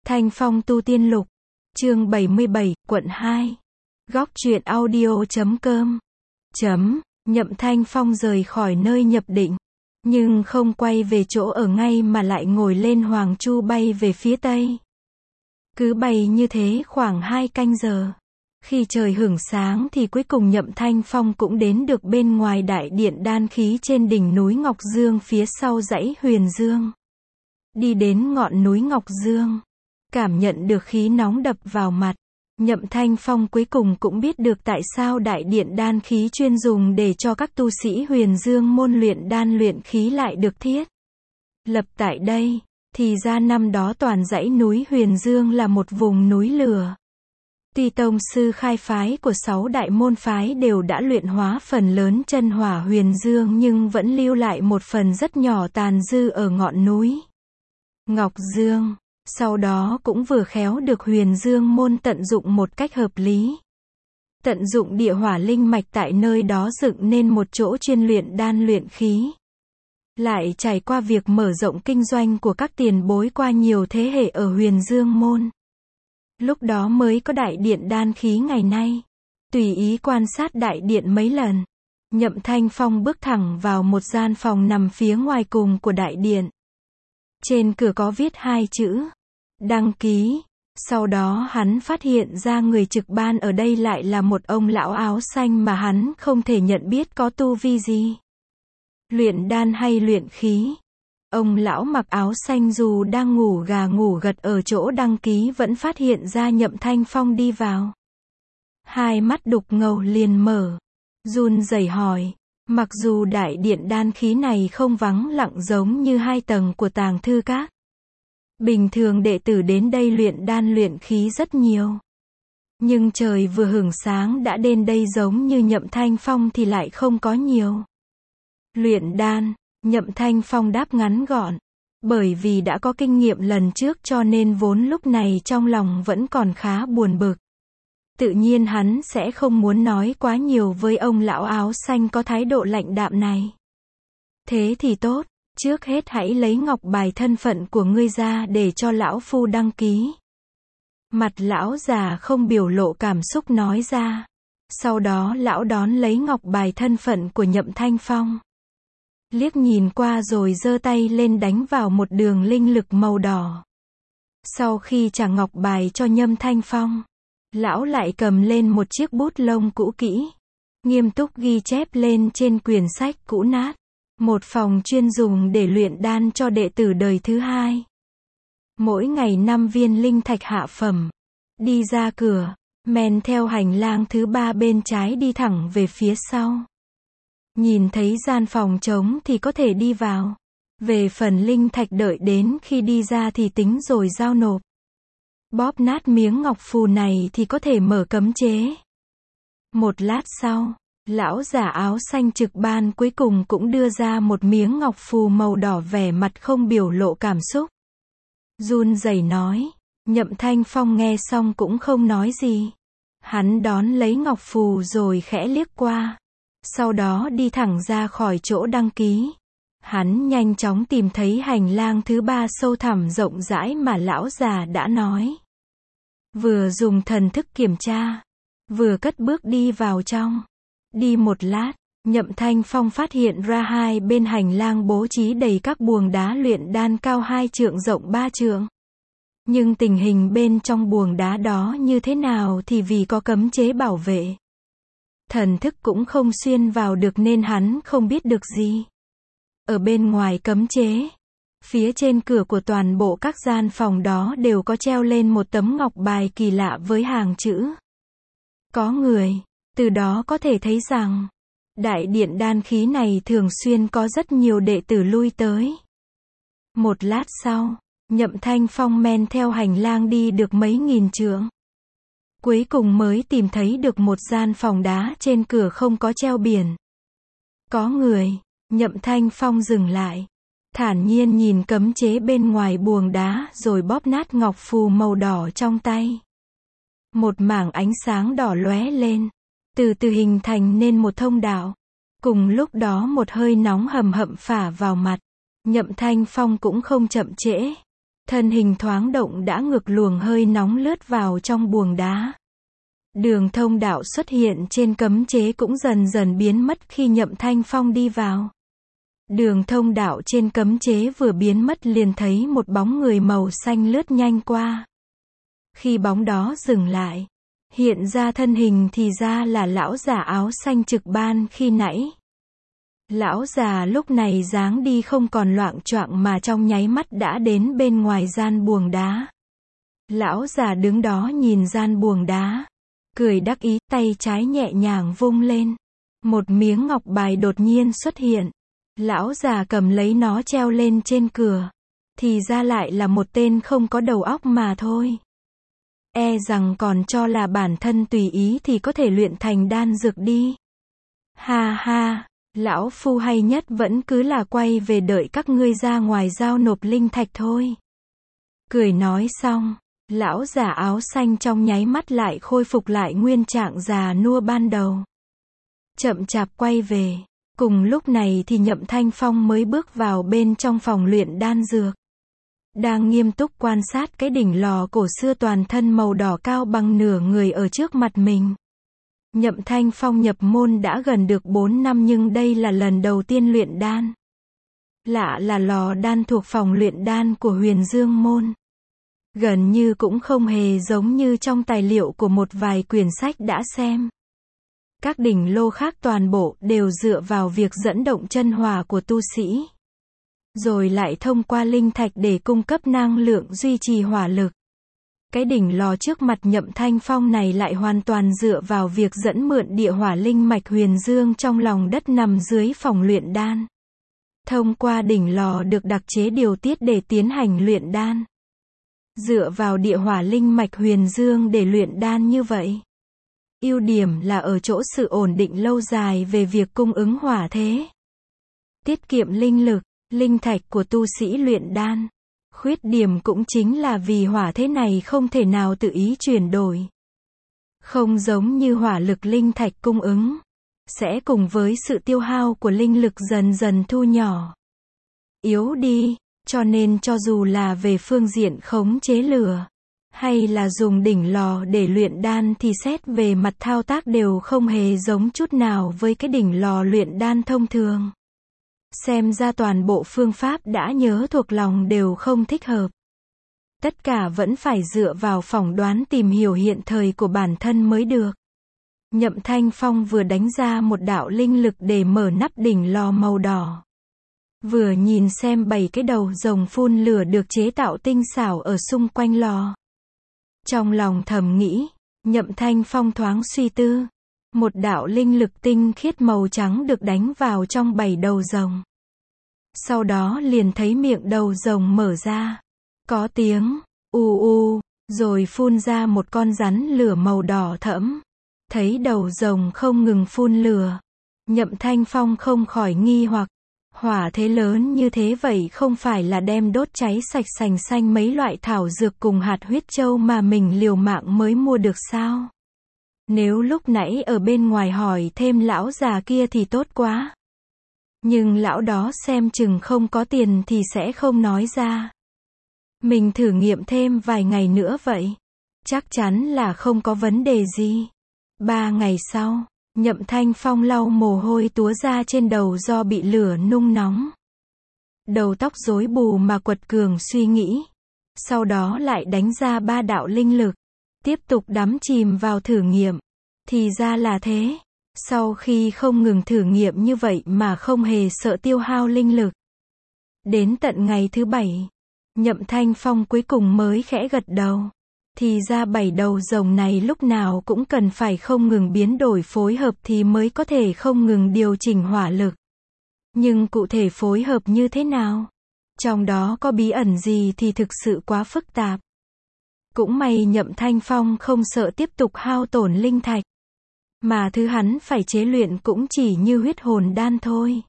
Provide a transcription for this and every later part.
Thanh Phong tu tiên lục. Chương 77, quận 2. Góc truyện audio.com. Nhậm Thanh Phong rời khỏi nơi nhập định, nhưng không quay về chỗ ở ngay mà lại ngồi lên Hoàng Chu bay về phía tây. Cứ bay như thế khoảng 2 canh giờ. Khi trời hửng sáng thì cuối cùng Nhậm Thanh Phong cũng đến được bên ngoài đại điện đan khí trên đỉnh núi Ngọc Dương phía sau dãy Huyền Dương. Đi đến ngọn núi Ngọc Dương, cảm nhận được khí nóng đập vào mặt, Nhậm Thanh Phong cuối cùng cũng biết được tại sao đại điện đan khí chuyên dùng để cho các tu sĩ Huyền Dương môn luyện đan luyện khí lại được thiết lập tại đây. Thì ra năm đó toàn dãy núi Huyền Dương là một vùng núi lửa. Tuy tông sư khai phái của 6 đại môn phái đều đã luyện hóa phần lớn chân hỏa Huyền Dương nhưng vẫn lưu lại một phần rất nhỏ tàn dư ở ngọn núi Ngọc Dương. Sau đó cũng vừa khéo được Huyền Dương môn tận dụng một cách hợp lý. Tận dụng địa hỏa linh mạch tại nơi đó dựng nên một chỗ chuyên luyện đan luyện khí. Lại trải qua việc mở rộng kinh doanh của các tiền bối qua nhiều thế hệ ở Huyền Dương môn. Lúc đó mới có đại điện đan khí ngày nay. Tùy ý quan sát đại điện mấy lần, Nhậm Thanh Phong bước thẳng vào một gian phòng nằm phía ngoài cùng của đại điện. Trên cửa có viết 2 chữ đăng ký. Sau đó hắn phát hiện ra người trực ban ở đây lại là một ông lão áo xanh mà hắn không thể nhận biết có tu vi gì, luyện đan hay luyện khí. Ông lão mặc áo xanh dù đang ngủ gà ngủ gật ở chỗ đăng ký vẫn phát hiện ra Nhậm Thanh Phong đi vào. Hai mắt đục ngầu liền mở, run rẩy hỏi, mặc dù đại điện đan khí này không vắng lặng giống như 2 tầng của Tàng Thư Các. Bình thường đệ tử đến đây luyện đan luyện khí rất nhiều. Nhưng trời vừa hửng sáng đã đến đây giống như Nhậm Thanh Phong thì lại không có nhiều. Luyện đan, Nhậm Thanh Phong đáp ngắn gọn. Bởi vì đã có kinh nghiệm lần trước cho nên vốn lúc này trong lòng vẫn còn khá buồn bực. Tự nhiên hắn sẽ không muốn nói quá nhiều với ông lão áo xanh có thái độ lạnh đạm này. Thế thì tốt, trước hết hãy lấy ngọc bài thân phận của ngươi ra để cho lão phu đăng ký. Mặt lão già không biểu lộ cảm xúc nói ra. Sau đó lão đón lấy ngọc bài thân phận của Nhậm Thanh Phong. Liếc nhìn qua rồi giơ tay lên đánh vào một đường linh lực màu đỏ. Sau khi trả ngọc bài cho Nhậm Thanh Phong, lão lại cầm lên một chiếc bút lông cũ kỹ, nghiêm túc ghi chép lên trên quyển sách cũ nát. Một phòng chuyên dùng để luyện đan cho đệ tử đời thứ 2. Mỗi ngày 5 viên linh thạch hạ phẩm. Đi ra cửa, men theo hành lang thứ 3 bên trái đi thẳng về phía sau. Nhìn thấy gian phòng trống thì có thể đi vào. Về phần linh thạch đợi đến khi đi ra thì tính rồi giao nộp. Bóp nát miếng ngọc phù này thì có thể mở cấm chế. Một lát sau, lão giả áo xanh trực ban cuối cùng cũng đưa ra một miếng ngọc phù màu đỏ, vẻ mặt không biểu lộ cảm xúc. Run rẩy nói. Nhậm Thanh Phong nghe xong cũng không nói gì. Hắn đón lấy ngọc phù rồi khẽ liếc qua. Sau đó đi thẳng ra khỏi chỗ đăng ký. Hắn nhanh chóng tìm thấy hành lang thứ 3 sâu thẳm rộng rãi mà lão già đã nói. Vừa dùng thần thức kiểm tra, vừa cất bước đi vào trong. Đi một lát, Nhậm Thanh Phong phát hiện ra hai bên hành lang bố trí đầy các buồng đá luyện đan cao 2 trượng rộng 3 trượng. Nhưng tình hình bên trong buồng đá đó như thế nào thì vì có cấm chế bảo vệ, thần thức cũng không xuyên vào được nên hắn không biết được gì. Ở bên ngoài cấm chế, phía trên cửa của toàn bộ các gian phòng đó đều có treo lên một tấm ngọc bài kỳ lạ với hàng chữ có người. Từ đó có thể thấy rằng, đại điện đan khí này thường xuyên có rất nhiều đệ tử lui tới. Một lát sau, Nhậm Thanh Phong men theo hành lang đi được mấy nghìn trượng. Cuối cùng mới tìm thấy được một gian phòng đá trên cửa không có treo biển có người. Nhậm Thanh Phong dừng lại, thản nhiên nhìn cấm chế bên ngoài buồng đá rồi bóp nát ngọc phù màu đỏ trong tay. Một mảng ánh sáng đỏ lóe lên, từ từ hình thành nên một thông đạo. Cùng lúc đó một hơi nóng hầm hậm phả vào mặt. Nhậm Thanh Phong cũng không chậm trễ. Thân hình thoáng động đã ngược luồng hơi nóng lướt vào trong buồng đá. Đường thông đạo xuất hiện trên cấm chế cũng dần dần biến mất khi Nhậm Thanh Phong đi vào. Đường thông đạo trên cấm chế vừa biến mất liền thấy một bóng người màu xanh lướt nhanh qua. Khi bóng đó dừng lại, hiện ra thân hình thì ra là lão già áo xanh trực ban khi nãy. Lão già lúc này dáng đi không còn loạng choạng mà trong nháy mắt đã đến bên ngoài gian buồng đá. Lão già đứng đó nhìn gian buồng đá, cười đắc ý, tay trái nhẹ nhàng vung lên. Một miếng ngọc bài đột nhiên xuất hiện. Lão già cầm lấy nó treo lên trên cửa. Thì ra lại là một tên không có đầu óc mà thôi. E rằng còn cho là bản thân tùy ý thì có thể luyện thành đan dược đi. Ha ha, lão phu hay nhất vẫn cứ là quay về đợi các ngươi ra ngoài giao nộp linh thạch thôi. Cười nói xong, lão già áo xanh trong nháy mắt lại khôi phục lại nguyên trạng già nua ban đầu. Chậm chạp quay về. Cùng lúc này thì Nhậm Thanh Phong mới bước vào bên trong phòng luyện đan dược. Đang nghiêm túc quan sát cái đỉnh lò cổ xưa toàn thân màu đỏ cao bằng nửa người ở trước mặt mình. Nhậm Thanh Phong nhập môn đã gần được 4 năm nhưng đây là lần đầu tiên luyện đan. Lạ là lò đan thuộc phòng luyện đan của Huyền Dương môn. Gần như cũng không hề giống như trong tài liệu của một vài quyển sách đã xem. Các đỉnh lô khác toàn bộ đều dựa vào việc dẫn động chân hỏa của tu sĩ. Rồi lại thông qua linh thạch để cung cấp năng lượng duy trì hỏa lực. Cái đỉnh lò trước mặt Nhậm Thanh Phong này lại hoàn toàn dựa vào việc dẫn mượn địa hỏa linh mạch huyền dương trong lòng đất nằm dưới phòng luyện đan. Thông qua đỉnh lò được đặc chế điều tiết để tiến hành luyện đan. Dựa vào địa hỏa linh mạch huyền dương để luyện đan như vậy. Ưu điểm là ở chỗ sự ổn định lâu dài về việc cung ứng hỏa thế. Tiết kiệm linh lực, linh thạch của tu sĩ luyện đan. Khuyết điểm cũng chính là vì hỏa thế này không thể nào tự ý chuyển đổi. Không giống như hỏa lực linh thạch cung ứng. Sẽ cùng với sự tiêu hao của linh lực dần dần thu nhỏ. Yếu đi, cho nên cho dù là về phương diện khống chế lửa. Hay là dùng đỉnh lò để luyện đan thì xét về mặt thao tác đều không hề giống chút nào với cái đỉnh lò luyện đan thông thường. Xem ra toàn bộ phương pháp đã nhớ thuộc lòng đều không thích hợp. Tất cả vẫn phải dựa vào phỏng đoán tìm hiểu hiện thời của bản thân mới được. Nhậm Thanh Phong vừa đánh ra một đạo linh lực để mở nắp đỉnh lò màu đỏ. Vừa nhìn xem 7 cái đầu rồng phun lửa được chế tạo tinh xảo ở xung quanh lò. Trong lòng thầm nghĩ, Nhậm Thanh Phong thoáng suy tư. Một đạo linh lực tinh khiết màu trắng được đánh vào trong 7 đầu rồng. Sau đó liền thấy miệng đầu rồng mở ra. Có tiếng, u u, rồi phun ra một con rắn lửa màu đỏ thẫm. Thấy đầu rồng không ngừng phun lửa. Nhậm Thanh Phong không khỏi nghi hoặc. Hỏa thế lớn như thế vậy không phải là đem đốt cháy sạch sành xanh mấy loại thảo dược cùng hạt huyết châu mà mình liều mạng mới mua được sao? Nếu lúc nãy ở bên ngoài hỏi thêm lão già kia thì tốt quá. Nhưng lão đó xem chừng không có tiền thì sẽ không nói ra. Mình thử nghiệm thêm vài ngày nữa vậy. Chắc chắn là không có vấn đề gì. 3 ngày sau, Nhậm Thanh Phong lau mồ hôi túa ra trên đầu do bị lửa nung nóng. Đầu tóc rối bù mà quật cường suy nghĩ. Sau đó lại đánh ra 3 đạo linh lực. Tiếp tục đắm chìm vào thử nghiệm. Thì ra là thế. Sau khi không ngừng thử nghiệm như vậy mà không hề sợ tiêu hao linh lực. Đến tận ngày thứ 7, Nhậm Thanh Phong cuối cùng mới khẽ gật đầu. Thì ra 7 đầu rồng này lúc nào cũng cần phải không ngừng biến đổi phối hợp thì mới có thể không ngừng điều chỉnh hỏa lực. Nhưng cụ thể phối hợp như thế nào? Trong đó có bí ẩn gì thì thực sự quá phức tạp. Cũng may Nhậm Thanh Phong không sợ tiếp tục hao tổn linh thạch. Mà thứ hắn phải chế luyện cũng chỉ như huyết hồn đan thôi.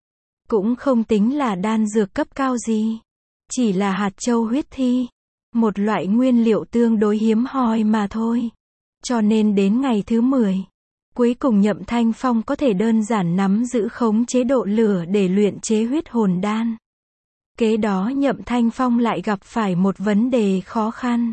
Cũng không tính là đan dược cấp cao gì. Chỉ là hạt châu huyết thi. Một loại nguyên liệu tương đối hiếm hoi mà thôi. Cho nên đến ngày thứ 10, cuối cùng Nhậm Thanh Phong có thể đơn giản nắm giữ khống chế độ lửa để luyện chế huyết hồn đan. Kế đó Nhậm Thanh Phong lại gặp phải một vấn đề khó khăn.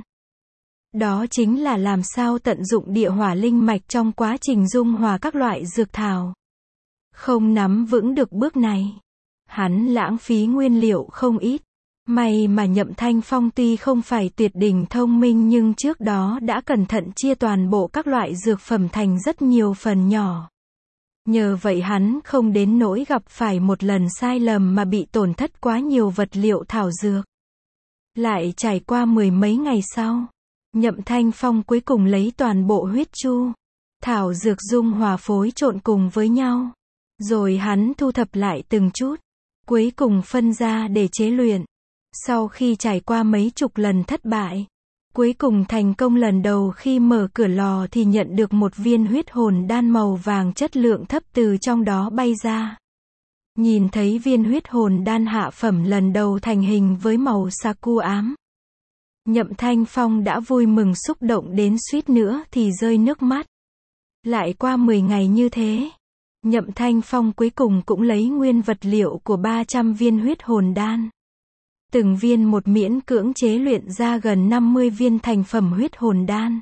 Đó chính là làm sao tận dụng địa hỏa linh mạch trong quá trình dung hòa các loại dược thảo. Không nắm vững được bước này, hắn lãng phí nguyên liệu không ít. May mà Nhậm Thanh Phong tuy không phải tuyệt đỉnh thông minh nhưng trước đó đã cẩn thận chia toàn bộ các loại dược phẩm thành rất nhiều phần nhỏ. Nhờ vậy hắn không đến nỗi gặp phải một lần sai lầm mà bị tổn thất quá nhiều vật liệu thảo dược. Lại trải qua mười mấy ngày sau, Nhậm Thanh Phong cuối cùng lấy toàn bộ huyết chu, thảo dược dung hòa phối trộn cùng với nhau. Rồi hắn thu thập lại từng chút, cuối cùng phân ra để chế luyện. Sau khi trải qua mấy chục lần thất bại, cuối cùng thành công lần đầu khi mở cửa lò thì nhận được một viên huyết hồn đan màu vàng chất lượng thấp từ trong đó bay ra. Nhìn thấy viên huyết hồn đan hạ phẩm lần đầu thành hình với màu saku ám, Nhậm Thanh Phong đã vui mừng xúc động đến suýt nữa thì rơi nước mắt. Lại qua 10 ngày như thế, Nhậm Thanh Phong cuối cùng cũng lấy nguyên vật liệu của 300 viên huyết hồn đan. Từng viên một miễn cưỡng chế luyện ra gần 50 viên thành phẩm huyết hồn đan.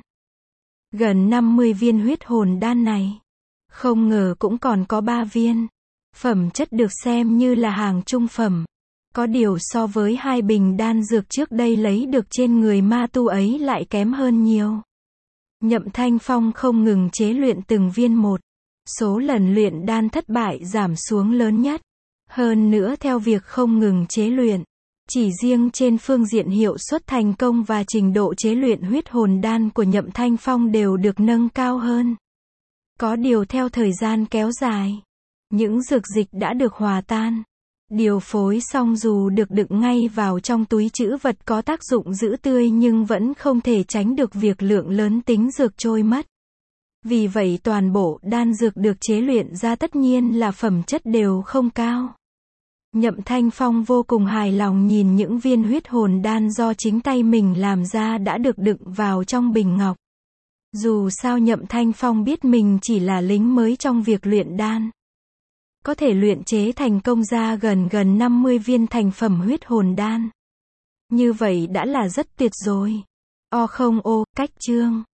Gần 50 viên huyết hồn đan này, không ngờ cũng còn có 3 viên. Phẩm chất được xem như là hàng trung phẩm. Có điều so với 2 bình đan dược trước đây lấy được trên người ma tu ấy lại kém hơn nhiều. Nhậm Thanh Phong không ngừng chế luyện từng viên một. Số lần luyện đan thất bại giảm xuống lớn nhất. Hơn nữa theo việc không ngừng chế luyện, chỉ riêng trên phương diện hiệu suất thành công và trình độ chế luyện huyết hồn đan của Nhậm Thanh Phong đều được nâng cao hơn. Có điều theo thời gian kéo dài, những dược dịch đã được hòa tan, điều phối xong dù được đựng ngay vào trong túi trữ vật có tác dụng giữ tươi nhưng vẫn không thể tránh được việc lượng lớn tính dược trôi mất. Vì vậy toàn bộ đan dược được chế luyện ra tất nhiên là phẩm chất đều không cao. Nhậm Thanh Phong vô cùng hài lòng nhìn những viên huyết hồn đan do chính tay mình làm ra đã được đựng vào trong bình ngọc. Dù sao Nhậm Thanh Phong biết mình chỉ là lính mới trong việc luyện đan. Có thể luyện chế thành công ra gần 50 viên thành phẩm huyết hồn đan. Như vậy đã là rất tuyệt rồi. Cách chương